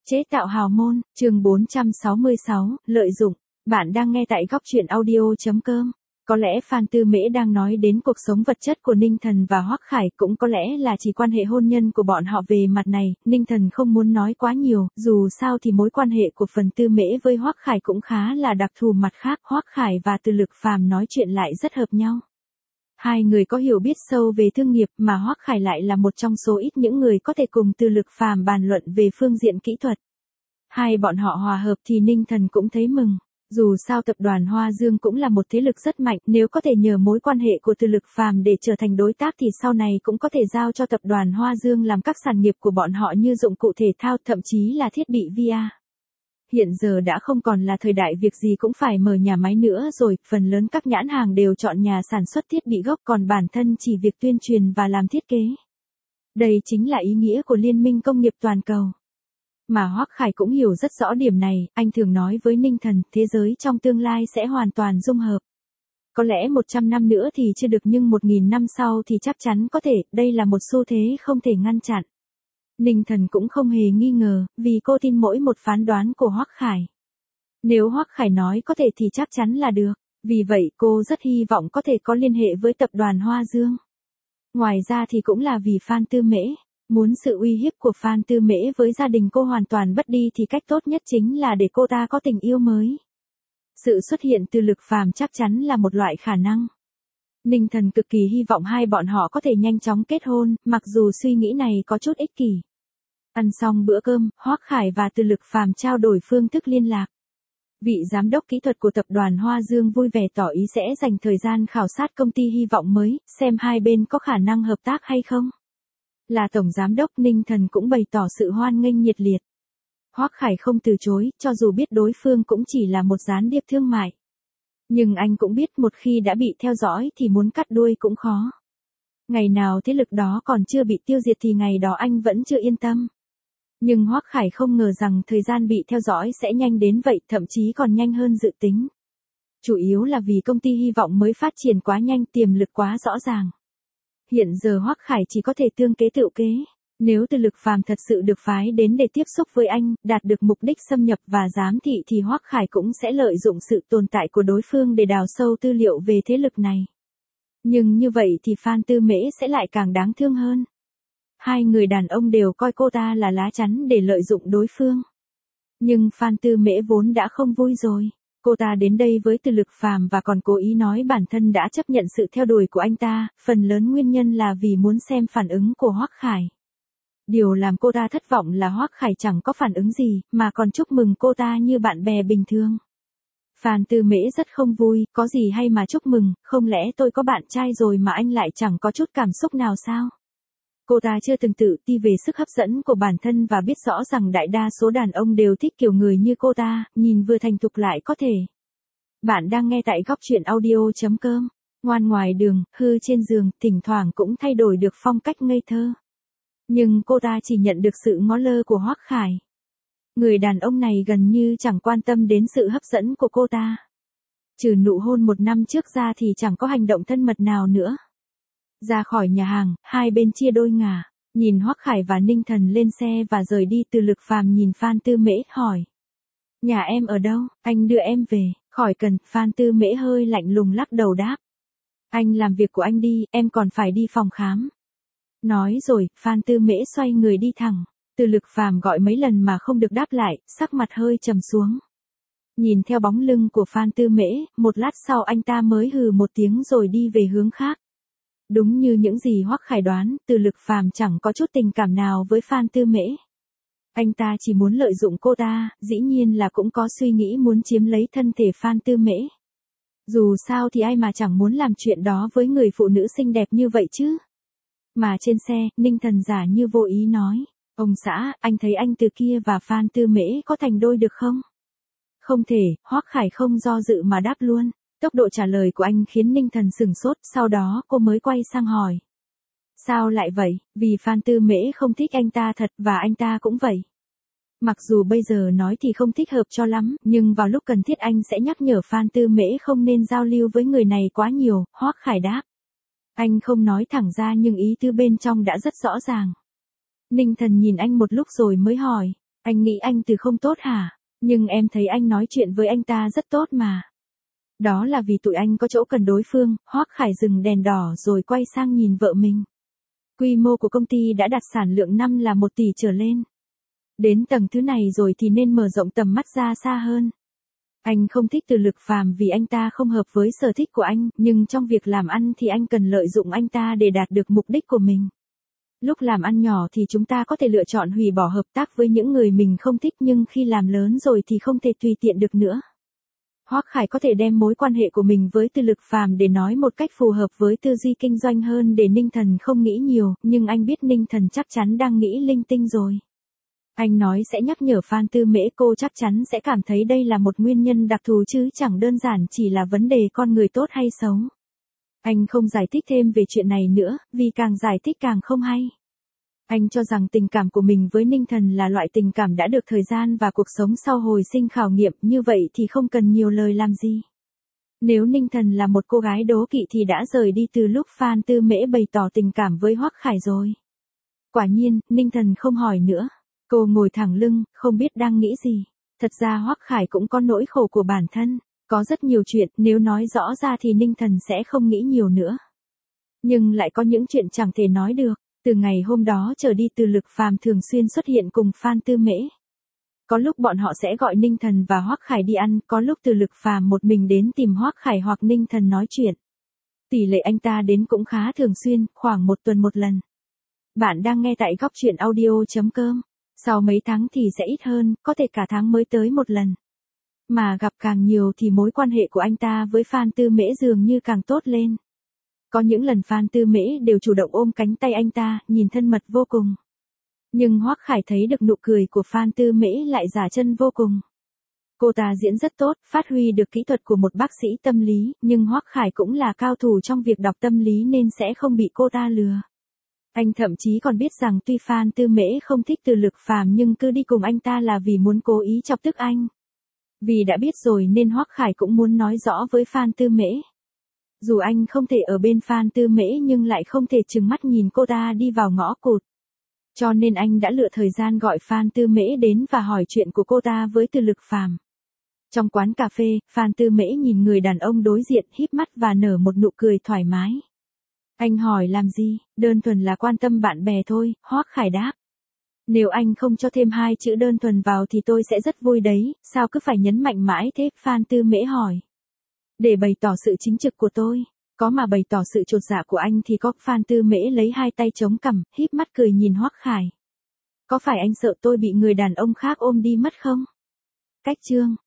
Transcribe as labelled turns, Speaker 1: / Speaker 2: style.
Speaker 1: Chế tạo hào môn, chương 466, lợi dụng. Bạn đang nghe tại góc truyện audio.com. Có lẽ Phan Tư Mễ đang nói đến cuộc sống vật chất của Ninh Thần và Hoắc Khải, cũng có lẽ là chỉ quan hệ hôn nhân của bọn họ về mặt này. Ninh Thần không muốn nói quá nhiều, dù sao thì mối quan hệ của Phan Tư Mễ với Hoắc Khải cũng khá là đặc thù. Mặt khác, Hoắc Khải và Từ Lực Phàm nói chuyện lại rất hợp nhau. Hai người có hiểu biết sâu về thương nghiệp, mà Hoắc Khải lại là một trong số ít những người có thể cùng Từ Lực Phàm bàn luận về phương diện kỹ thuật. Hai bọn họ hòa hợp thì Ninh Thần cũng thấy mừng. Dù sao tập đoàn Hoa Dương cũng là một thế lực rất mạnh, nếu có thể nhờ mối quan hệ của Từ Lực Phàm để trở thành đối tác thì sau này cũng có thể giao cho tập đoàn Hoa Dương làm các sản nghiệp của bọn họ như dụng cụ thể thao, thậm chí là thiết bị VR. Hiện giờ đã không còn là thời đại việc gì cũng phải mở nhà máy nữa rồi, phần lớn các nhãn hàng đều chọn nhà sản xuất thiết bị gốc, còn bản thân chỉ việc tuyên truyền và làm thiết kế. Đây chính là ý nghĩa của liên minh công nghiệp toàn cầu. Mà Hoắc Khải cũng hiểu rất rõ điểm này, anh thường nói với Ninh Thần, thế giới trong tương lai sẽ hoàn toàn dung hợp. Có lẽ 100 năm nữa thì chưa được, nhưng 1000 năm sau thì chắc chắn có thể, đây là một xu thế không thể ngăn chặn. Ninh Thần cũng không hề nghi ngờ, vì cô tin mỗi một phán đoán của Hoắc Khải. Nếu Hoắc Khải nói có thể thì chắc chắn là được, vì vậy cô rất hy vọng có thể có liên hệ với tập đoàn Hoa Dương. Ngoài ra thì cũng là vì Phan Tư Mễ. Muốn sự uy hiếp của Phan Tư Mễ với gia đình cô hoàn toàn mất đi thì cách tốt nhất chính là để cô ta có tình yêu mới. Sự xuất hiện Từ Lực Phàm chắc chắn là một loại khả năng. Ninh Thần cực kỳ hy vọng hai bọn họ có thể nhanh chóng kết hôn, mặc dù suy nghĩ này có chút ích kỷ. Ăn xong bữa cơm, Hoắc Khải và Từ Lực Phàm trao đổi phương thức liên lạc. Vị giám đốc kỹ thuật của tập đoàn Hoa Dương vui vẻ tỏ ý sẽ dành thời gian khảo sát công ty hy vọng mới, xem hai bên có khả năng hợp tác hay không. Là tổng giám đốc, Ninh Thần cũng bày tỏ sự hoan nghênh nhiệt liệt. Hoắc Khải không từ chối, cho dù biết đối phương cũng chỉ là một gián điệp thương mại. Nhưng anh cũng biết một khi đã bị theo dõi thì muốn cắt đuôi cũng khó. Ngày nào thế lực đó còn chưa bị tiêu diệt thì ngày đó anh vẫn chưa yên tâm. Nhưng Hoắc Khải không ngờ rằng thời gian bị theo dõi sẽ nhanh đến vậy, thậm chí còn nhanh hơn dự tính. Chủ yếu là vì công ty hy vọng mới phát triển quá nhanh, tiềm lực quá rõ ràng. Hiện giờ Hoắc Khải chỉ có thể tương kế tự kế. Nếu Từ Lực Phàm thật sự được phái đến để tiếp xúc với anh, đạt được mục đích xâm nhập và giám thị thì Hoắc Khải cũng sẽ lợi dụng sự tồn tại của đối phương để đào sâu tư liệu về thế lực này. Nhưng như vậy thì Phan Tư Mễ sẽ lại càng đáng thương hơn. Hai người đàn ông đều coi cô ta là lá chắn để lợi dụng đối phương. Nhưng Phan Tư Mễ vốn đã không vui rồi. Cô ta đến đây với Từ Lực Phàm và còn cố ý nói bản thân đã chấp nhận sự theo đuổi của anh ta, phần lớn nguyên nhân là vì muốn xem phản ứng của Hoắc Khải. Điều làm cô ta thất vọng là Hoắc Khải chẳng có phản ứng gì, mà còn chúc mừng cô ta như bạn bè bình thường. Phan Tư Mễ rất không vui, có gì hay mà chúc mừng, không lẽ tôi có bạn trai rồi mà anh lại chẳng có chút cảm xúc nào sao? Cô ta chưa từng tự ti về sức hấp dẫn của bản thân và biết rõ rằng đại đa số đàn ông đều thích kiểu người như cô ta, nhìn vừa thành thục lại có thể. Bạn đang nghe tại góc truyện audio.com. Ngoan ngoài đường, hư trên giường, thỉnh thoảng cũng thay đổi được phong cách ngây thơ. Nhưng cô ta chỉ nhận được sự ngó lơ của Hoắc Khải. Người đàn ông này gần như chẳng quan tâm đến sự hấp dẫn của cô ta. Trừ nụ hôn 1 năm trước ra thì chẳng có hành động thân mật nào nữa. Ra khỏi nhà hàng, hai bên chia đôi ngả, nhìn Hoắc Khải và Ninh Thần lên xe và rời đi. Từ Lực Phàm nhìn Phan Tư Mễ hỏi. Nhà em ở đâu, anh đưa em về, khỏi cần. Phan Tư Mễ hơi lạnh lùng lắc đầu đáp. Anh làm việc của anh đi, em còn phải đi phòng khám. Nói rồi, Phan Tư Mễ xoay người đi thẳng. Từ Lực Phàm gọi mấy lần mà không được đáp lại, sắc mặt hơi trầm xuống. Nhìn theo bóng lưng của Phan Tư Mễ, một lát sau anh ta mới hừ một tiếng rồi đi về hướng khác. Đúng như những gì Hoắc Khải đoán, Từ Lực Phàm chẳng có chút tình cảm nào với Phan Tư Mễ. Anh ta chỉ muốn lợi dụng cô ta, dĩ nhiên là cũng có suy nghĩ muốn chiếm lấy thân thể Phan Tư Mễ. Dù sao thì ai mà chẳng muốn làm chuyện đó với người phụ nữ xinh đẹp như vậy chứ. Mà trên xe, Ninh Thần giả như vô ý nói. Ông xã, anh thấy anh từ kia và Phan Tư Mễ có thành đôi được không? Không thể, Hoắc Khải không do dự mà đáp luôn. Tốc độ trả lời của anh khiến Ninh Thần sửng sốt, sau đó cô mới quay sang hỏi. Sao lại vậy? Vì Phan Tư Mễ không thích anh ta thật và anh ta cũng vậy. Mặc dù bây giờ nói thì không thích hợp cho lắm, nhưng vào lúc cần thiết anh sẽ nhắc nhở Phan Tư Mễ không nên giao lưu với người này quá nhiều, Hoắc Khải đáp. Anh không nói thẳng ra nhưng ý tứ bên trong đã rất rõ ràng. Ninh Thần nhìn anh một lúc rồi mới hỏi. Anh nghĩ anh Từ không tốt hả? Nhưng em thấy anh nói chuyện với anh ta rất tốt mà. Đó là vì tụi anh có chỗ cần đối phương. Hoắc Khải dừng đèn đỏ rồi quay sang nhìn vợ mình. Quy mô của công ty đã đạt sản lượng năm là 1 tỷ trở lên. Đến tầng thứ này rồi thì nên mở rộng tầm mắt ra xa hơn. Anh không thích Từ Lực Phàm vì anh ta không hợp với sở thích của anh, nhưng trong việc làm ăn thì anh cần lợi dụng anh ta để đạt được mục đích của mình. Lúc làm ăn nhỏ thì chúng ta có thể lựa chọn hủy bỏ hợp tác với những người mình không thích, nhưng khi làm lớn rồi thì không thể tùy tiện được nữa. Hoắc Khải có thể đem mối quan hệ của mình với Từ Lực Phàm để nói một cách phù hợp với tư duy kinh doanh hơn để Ninh Thần không nghĩ nhiều, nhưng anh biết Ninh Thần chắc chắn đang nghĩ linh tinh rồi. Anh nói sẽ nhắc nhở Phan Tư Mễ, cô chắc chắn sẽ cảm thấy đây là một nguyên nhân đặc thù chứ chẳng đơn giản chỉ là vấn đề con người tốt hay xấu. Anh không giải thích thêm về chuyện này nữa, vì càng giải thích càng không hay. Anh cho rằng tình cảm của mình với Ninh Thần là loại tình cảm đã được thời gian và cuộc sống sau hồi sinh khảo nghiệm, như vậy thì không cần nhiều lời làm gì. Nếu Ninh Thần là một cô gái đố kỵ thì đã rời đi từ lúc Phan Tư Mễ bày tỏ tình cảm với Hoắc Khải rồi. Quả nhiên, Ninh Thần không hỏi nữa. Cô ngồi thẳng lưng, không biết đang nghĩ gì. Thật ra Hoắc Khải cũng có nỗi khổ của bản thân. Có rất nhiều chuyện, nếu nói rõ ra thì Ninh Thần sẽ không nghĩ nhiều nữa. Nhưng lại có những chuyện chẳng thể nói được. Từ ngày hôm đó trở đi Từ Lực Phàm thường xuyên xuất hiện cùng Phan Tư Mễ. Có lúc bọn họ sẽ gọi Ninh Thần và Hoắc Khải đi ăn, có lúc Từ Lực Phàm một mình đến tìm Hoắc Khải hoặc Ninh Thần nói chuyện. Tỷ lệ anh ta đến cũng khá thường xuyên, khoảng 1 tuần một lần. Bạn đang nghe tại góc truyện audio.com. Sau mấy tháng thì sẽ ít hơn, có thể cả tháng mới tới một lần. Mà gặp càng nhiều thì mối quan hệ của anh ta với Phan Tư Mễ dường như càng tốt lên. Có những lần Phan Tư Mễ đều chủ động ôm cánh tay anh ta, nhìn thân mật vô cùng. Nhưng Hoắc Khải thấy được nụ cười của Phan Tư Mễ lại giả chân vô cùng. Cô ta diễn rất tốt, phát huy được kỹ thuật của một bác sĩ tâm lý, nhưng Hoắc Khải cũng là cao thủ trong việc đọc tâm lý nên sẽ không bị cô ta lừa. Anh thậm chí còn biết rằng tuy Phan Tư Mễ không thích Từ Lực Phàm nhưng cứ đi cùng anh ta là vì muốn cố ý chọc tức anh. Vì đã biết rồi nên Hoắc Khải cũng muốn nói rõ với Phan Tư Mễ. Dù anh không thể ở bên Phan Tư Mễ nhưng lại không thể trừng mắt nhìn cô ta đi vào ngõ cụt. Cho nên anh đã lựa thời gian gọi Phan Tư Mễ đến và hỏi chuyện của cô ta với Từ Lực Phàm. Trong quán cà phê, Phan Tư Mễ nhìn người đàn ông đối diện híp mắt và nở một nụ cười thoải mái. Anh hỏi làm gì, đơn thuần là quan tâm bạn bè thôi, Hoắc Khải đáp. Nếu anh không cho thêm 2 chữ đơn thuần vào thì tôi sẽ rất vui đấy, sao cứ phải nhấn mạnh mãi thế, Phan Tư Mễ hỏi. Để bày tỏ sự chính trực của tôi, có mà bày tỏ sự chột dạ của anh thì có, Phan Tư Mễ lấy 2 tay chống cằm, híp mắt cười nhìn Hoắc Khải. Có phải anh sợ tôi bị người đàn ông khác ôm đi mất không? Cách chương